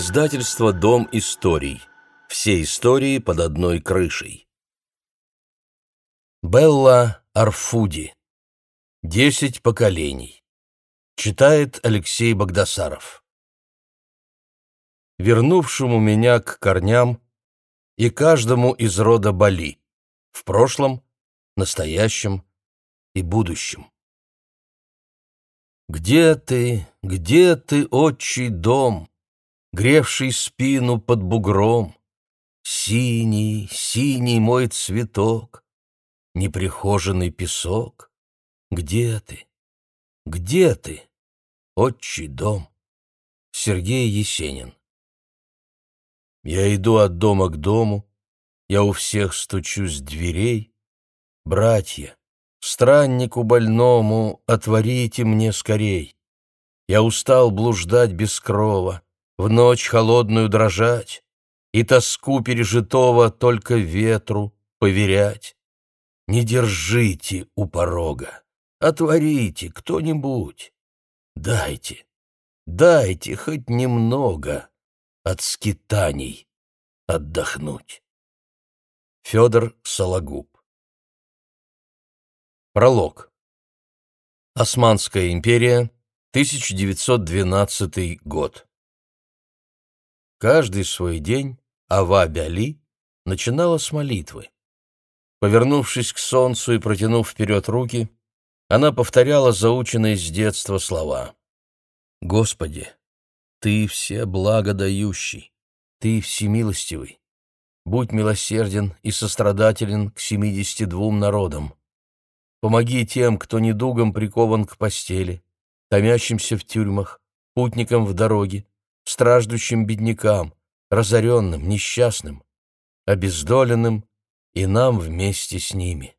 Издательство «Дом историй». Все истории под одной крышей. Белла Арфуди. 10 поколений. Читает Алексей Богдасаров. Вернувшему меня к корням и каждому из рода Бали, в прошлом, настоящем и будущем. Где ты, отчий дом, гревший спину под бугром? Синий, синий мой цветок, неприхоженный песок. Где ты, отчий дом? Сергей Есенин. Я иду от дома к дому, я у всех стучусь дверей. Братья, страннику больному, отворите мне скорей. Я устал блуждать без крова, в ночь холодную дрожать и тоску пережитого только ветру поверять. Не держите у порога, отворите кто-нибудь. Дайте хоть немного от скитаний отдохнуть. Федор Сологуб. Пролог. Османская империя, 1912 год. Каждый свой день Ава Бяли начинала с молитвы. Повернувшись к солнцу и протянув вперед руки, она повторяла заученные с детства слова. «Господи, Ты все благодающий, Ты всемилостивый. Будь милосерден и сострадателен к 72 народам. Помоги тем, кто недугом прикован к постели, томящимся в тюрьмах, путникам в дороге, страждущим беднякам, разоренным, несчастным, обездоленным и нам вместе с ними».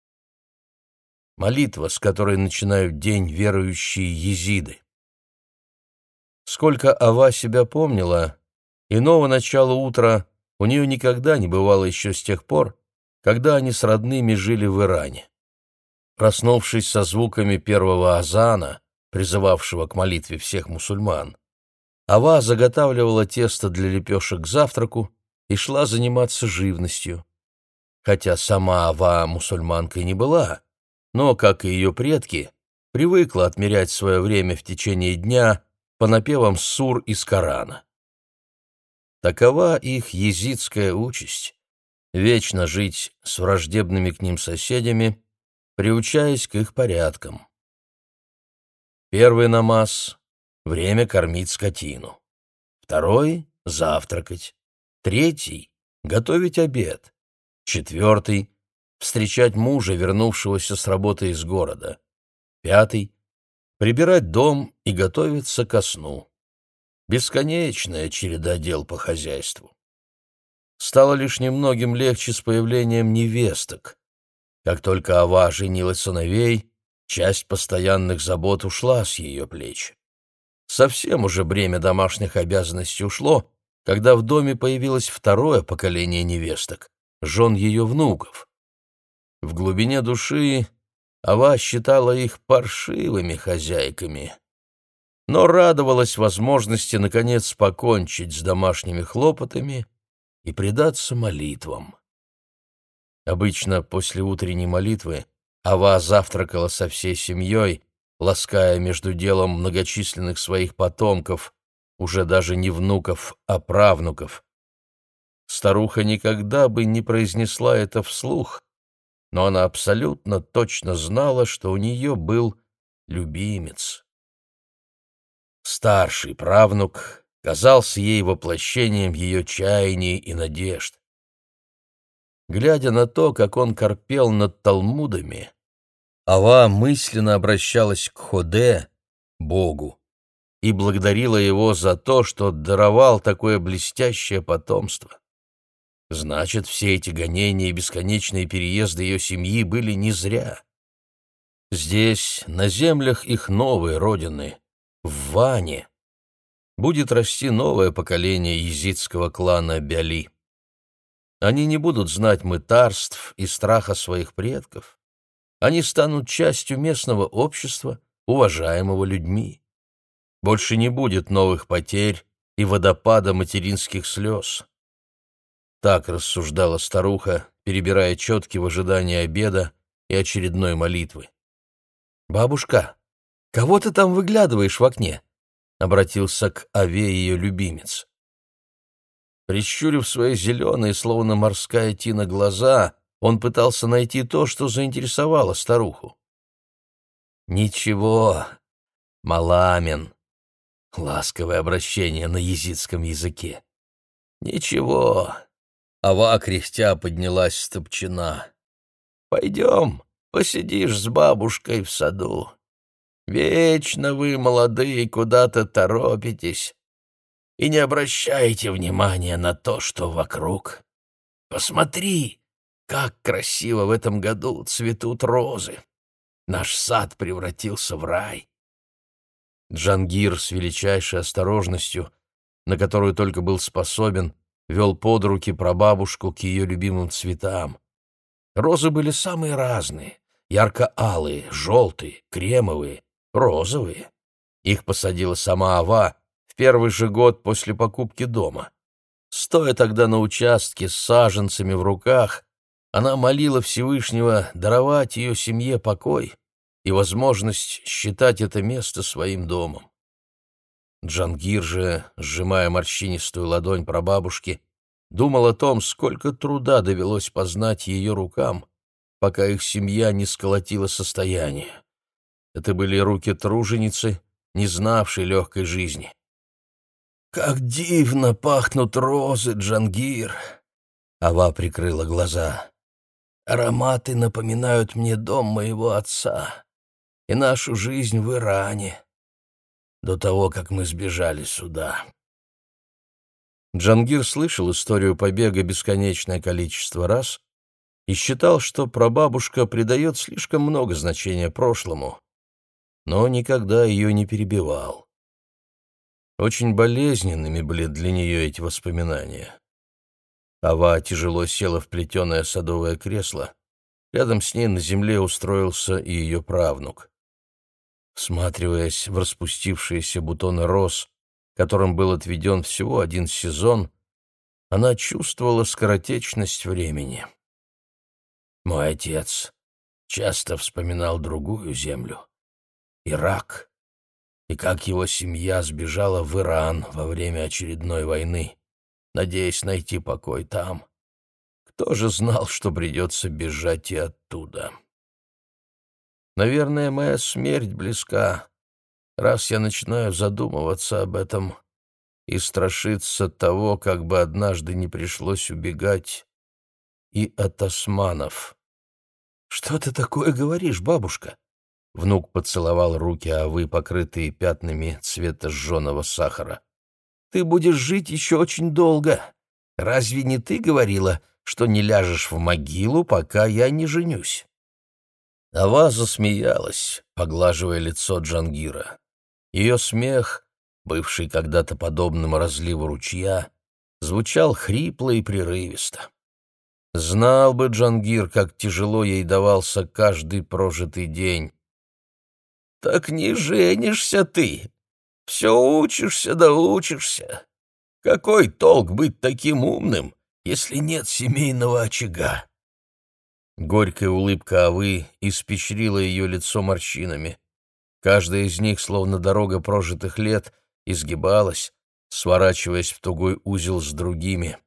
Молитва, с которой начинают день верующие езиды. Сколько Ава себя помнила, иного начала утра у нее никогда не бывало еще с тех пор, когда они с родными жили в Иране. Проснувшись со звуками первого азана, призывавшего к молитве всех мусульман, Ава заготавливала тесто для лепешек к завтраку и шла заниматься живностью. Хотя сама Ава мусульманкой не была, но, как и ее предки, привыкла отмерять свое время в течение дня по напевам сур из Корана. Такова их езидская участь — вечно жить с враждебными к ним соседями, приучаясь к их порядкам. Первый намаз — время кормить скотину. Второй — завтракать. Третий — готовить обед. Четвертый — встречать мужа, вернувшегося с работы из города. Пятый — прибирать дом и готовиться ко сну. Бесконечная череда дел по хозяйству. Стало лишь немногим легче с появлением невесток. Как только Ава женила сыновей, часть постоянных забот ушла с ее плеч. Совсем уже бремя домашних обязанностей ушло, когда в доме появилось второе поколение невесток, жен ее внуков. В глубине души Ава считала их паршивыми хозяйками, но радовалась возможности наконец покончить с домашними хлопотами и предаться молитвам. Обычно после утренней молитвы Ава завтракала со всей семьей, лаская между делом многочисленных своих потомков, уже даже не внуков, а правнуков. Старуха никогда бы не произнесла это вслух, но она абсолютно точно знала, что у нее был любимец. Старший правнук казался ей воплощением ее чаяний и надежд. Глядя на то, как он корпел над талмудами, Ава мысленно обращалась к Ходе, Богу, и благодарила его за то, что даровал такое блестящее потомство. Значит, все эти гонения и бесконечные переезды ее семьи были не зря. Здесь, на землях их новой родины, в Ване, будет расти новое поколение езидского клана Бяли. Они не будут знать мытарств и страха своих предков. Они станут частью местного общества, уважаемого людьми. Больше не будет новых потерь, и водопада материнских слез. Так рассуждала старуха, перебирая четки в ожидании обеда и очередной молитвы. «Бабушка, кого ты там выглядываешь в окне?» — обратился к Ове ее любимец. Прищурив свои зеленые, словно морская тина, глаза, он пытался найти то, что заинтересовало старуху. «Ничего, Маламин», — ласковое обращение на езидском языке. «Ничего», — Ава кряхтя поднялась с топчина. «Пойдем, посидишь с бабушкой в саду. Вечно вы, молодые, куда-то торопитесь и не обращаете внимания на то, что вокруг. Посмотри, как красиво в этом году цветут розы. Наш сад превратился в рай». Джангир с величайшей осторожностью, на которую только был способен, вел под руки прабабушку к ее любимым цветам. Розы были самые разные — ярко-алые, желтые, кремовые, розовые. Их посадила сама Ава в первый же год после покупки дома. Стоя тогда на участке с саженцами в руках, она молила Всевышнего даровать ее семье покой и возможность считать это место своим домом. Джангир же, сжимая морщинистую ладонь прабабушки, думал о том, сколько труда довелось познать ее рукам, пока их семья не сколотила состояние. Это были руки труженицы, не знавшей легкой жизни. «Как дивно пахнут розы, Джангир!» Ава прикрыла глаза. «Ароматы напоминают мне дом моего отца и нашу жизнь в Иране, до того, как мы сбежали сюда». Джангир слышал историю побега бесконечное количество раз и считал, что прабабушка придает слишком много значения прошлому, но никогда ее не перебивал. Очень болезненными были для нее эти воспоминания. Ава тяжело села в плетеное садовое кресло. Рядом с ней на земле устроился и ее правнук. Всматриваясь в распустившиеся бутоны роз, которым был отведен всего один сезон, она чувствовала скоротечность времени. Мой отец часто вспоминал другую землю — Ирак, и как его семья сбежала в Иран во время очередной войны, надеясь найти покой там. Кто же знал, что придется бежать и оттуда? Наверное, моя смерть близка, раз я начинаю задумываться об этом и страшиться того, как бы однажды не пришлось убегать и от османов. «Что ты такое говоришь, бабушка?» Внук поцеловал руки Авы, покрытые пятнами цвета жженого сахара. «Ты будешь жить еще очень долго. Разве не ты говорила, что не ляжешь в могилу, пока я не женюсь?» Ава засмеялась, поглаживая лицо Джангира. Ее смех, бывший когда-то подобным разливу ручья, звучал хрипло и прерывисто. Знал бы Джангир, как тяжело ей давался каждый прожитый день. «Так не женишься ты, все учишься да учишься. Какой толк быть таким умным, если нет семейного очага?» Горькая улыбка Авы испещрила ее лицо морщинами. Каждая из них, словно дорога прожитых лет, изгибалась, сворачиваясь в тугой узел с другими.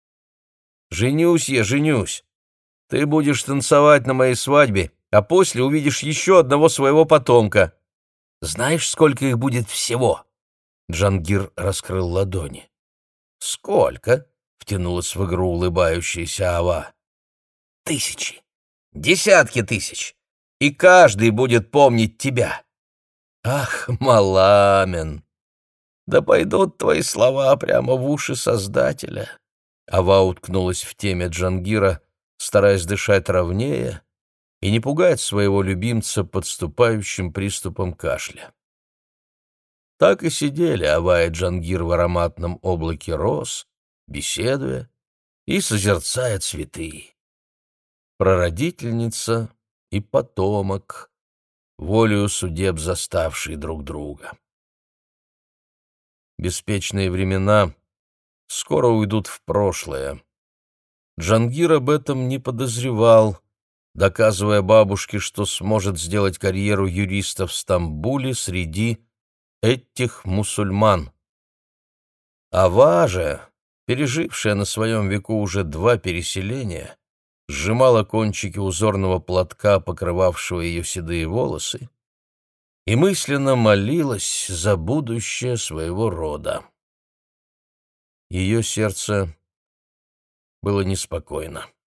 «Женюсь я, женюсь. Ты будешь танцевать на моей свадьбе, а после увидишь еще одного своего потомка. Знаешь, сколько их будет всего?» Джангир раскрыл ладони. «Сколько?» — втянулась в игру улыбающаяся Ава. «Тысячи, десятки тысяч, и каждый будет помнить тебя. Ах, Маламен! Да пойдут твои слова прямо в уши Создателя». Ава уткнулась в теме Джангира, стараясь дышать ровнее и не пугать своего любимца подступающим приступом кашля. Так и сидели Ава и Джангир в ароматном облаке роз, беседуя и созерцая цветы. Прародительница и потомок, волею судеб заставшие друг друга. беспечные времена скоро уйдут в прошлое. Джангир об этом не подозревал, доказывая бабушке, что сможет сделать карьеру юриста в Стамбуле среди этих мусульман. Ава же, пережившая на своем веку уже 2 переселения, сжимала кончики узорного платка, покрывавшего ее седые волосы, и мысленно молилась за будущее своего рода. Ее сердце было неспокойно.